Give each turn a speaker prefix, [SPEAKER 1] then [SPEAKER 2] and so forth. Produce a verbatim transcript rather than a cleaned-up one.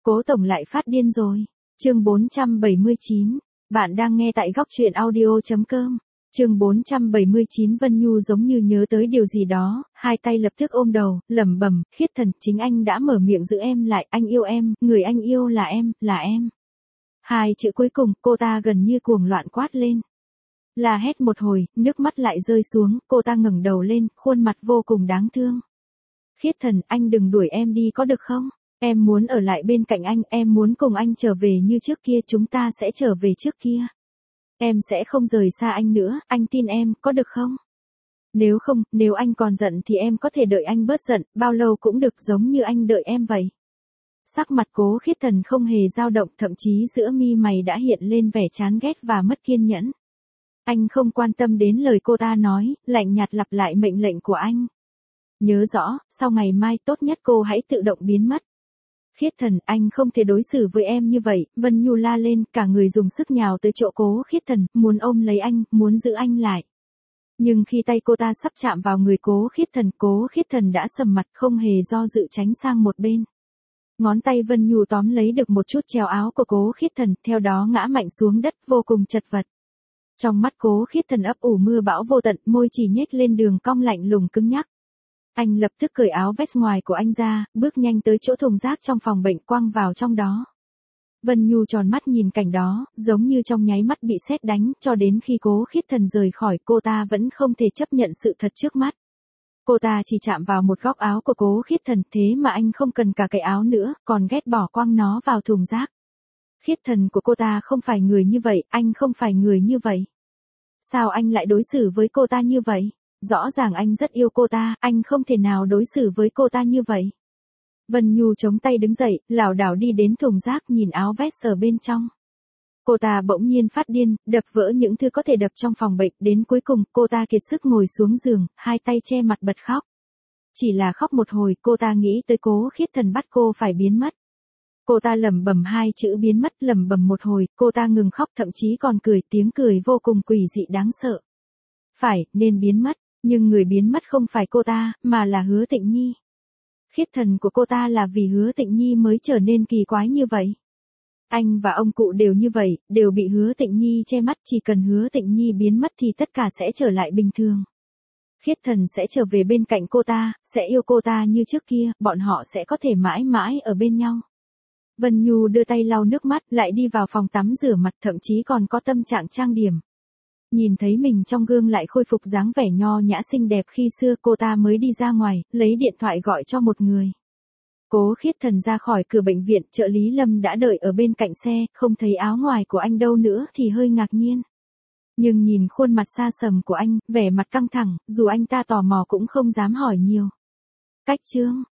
[SPEAKER 1] Cố tổng lại phát điên rồi. Chương bốn trăm bảy mươi chín. Bạn đang nghe tại góc truyện audio chấm com. Chương bốn trăm bảy mươi chín. Vân Nhu giống như nhớ tới điều gì đó, hai tay lập tức ôm đầu, lẩm bẩm, Khiết Thần, chính anh đã mở miệng giữ em lại, anh yêu em, người anh yêu là em, là em. Hai chữ cuối cùng, cô ta gần như cuồng loạn quát lên. La hét một hồi, nước mắt lại rơi xuống, cô ta ngẩng đầu lên, khuôn mặt vô cùng đáng thương. Khiết Thần, anh đừng đuổi em đi có được không? Em muốn ở lại bên cạnh anh, em muốn cùng anh trở về như trước kia, chúng ta sẽ trở về trước kia. Em sẽ không rời xa anh nữa, anh tin em, có được không? Nếu không, nếu anh còn giận thì em có thể đợi anh bớt giận, bao lâu cũng được, giống như anh đợi em vậy. Sắc mặt Cố Khiết Thần không hề dao động, thậm chí giữa mi mày đã hiện lên vẻ chán ghét và mất kiên nhẫn. Anh không quan tâm đến lời cô ta nói, lạnh nhạt lặp lại mệnh lệnh của anh. Nhớ rõ, sau ngày mai tốt nhất cô hãy tự động biến mất. Khiết Thần, anh không thể đối xử với em như vậy, Vân Nhu la lên, cả người dùng sức nhào tới chỗ Cố Khiết Thần, muốn ôm lấy anh, muốn giữ anh lại. Nhưng khi tay cô ta sắp chạm vào người Cố Khiết Thần, Cố Khiết Thần đã sầm mặt, không hề do dự tránh sang một bên. Ngón tay Vân Nhu tóm lấy được một chút treo áo của Cố Khiết Thần, theo đó ngã mạnh xuống đất, vô cùng chật vật. Trong mắt Cố Khiết Thần ấp ủ mưa bão vô tận, môi chỉ nhếch lên đường cong lạnh lùng cứng nhắc. Anh lập tức cởi áo vest ngoài của anh ra, bước nhanh tới chỗ thùng rác trong phòng bệnh, quăng vào trong đó. Vân Nhu tròn mắt nhìn cảnh đó, giống như trong nháy mắt bị sét đánh, cho đến khi Cố Khiết Thần rời khỏi, cô ta vẫn không thể chấp nhận sự thật trước mắt. Cô ta chỉ chạm vào một góc áo của Cố Khiết Thần, thế mà anh không cần cả cái áo nữa, còn ghét bỏ quăng nó vào thùng rác. Khiết Thần của cô ta không phải người như vậy, anh không phải người như vậy. Sao anh lại đối xử với cô ta như vậy? Rõ ràng anh rất yêu cô ta, anh không thể nào đối xử với cô ta như vậy. Vân Nhu chống tay đứng dậy, lảo đảo đi đến thùng rác, nhìn áo vest ở bên trong. Cô ta bỗng nhiên phát điên, đập vỡ những thứ có thể đập trong phòng bệnh, đến cuối cùng, cô ta kiệt sức ngồi xuống giường, hai tay che mặt bật khóc. Chỉ là khóc một hồi, cô ta nghĩ tới Cố Khiết Thần bắt cô phải biến mất. Cô ta lẩm bẩm hai chữ biến mất, lẩm bẩm một hồi, cô ta ngừng khóc, thậm chí còn cười, tiếng cười vô cùng quỷ dị đáng sợ. Phải, nên biến mất, nhưng người biến mất không phải cô ta, mà là Hứa Tịnh Nhi. Khiết Thần của cô ta là vì Hứa Tịnh Nhi mới trở nên kỳ quái như vậy. Anh và ông cụ đều như vậy, đều bị Hứa Tịnh Nhi che mắt, chỉ cần Hứa Tịnh Nhi biến mất thì tất cả sẽ trở lại bình thường. Khiết Thần sẽ trở về bên cạnh cô ta, sẽ yêu cô ta như trước kia, bọn họ sẽ có thể mãi mãi ở bên nhau. Vân Nhu đưa tay lau nước mắt, lại đi vào phòng tắm rửa mặt, thậm chí còn có tâm trạng trang điểm. Nhìn thấy mình trong gương lại khôi phục dáng vẻ nho nhã xinh đẹp khi xưa, cô ta mới đi ra ngoài, lấy điện thoại gọi cho một người. Cố Khiết Thần ra khỏi cửa bệnh viện, trợ lý Lâm đã đợi ở bên cạnh xe, không thấy áo ngoài của anh đâu nữa thì hơi ngạc nhiên. Nhưng nhìn khuôn mặt xa sầm của anh, vẻ mặt căng thẳng, dù anh ta tò mò cũng không dám hỏi nhiều. Cách chương,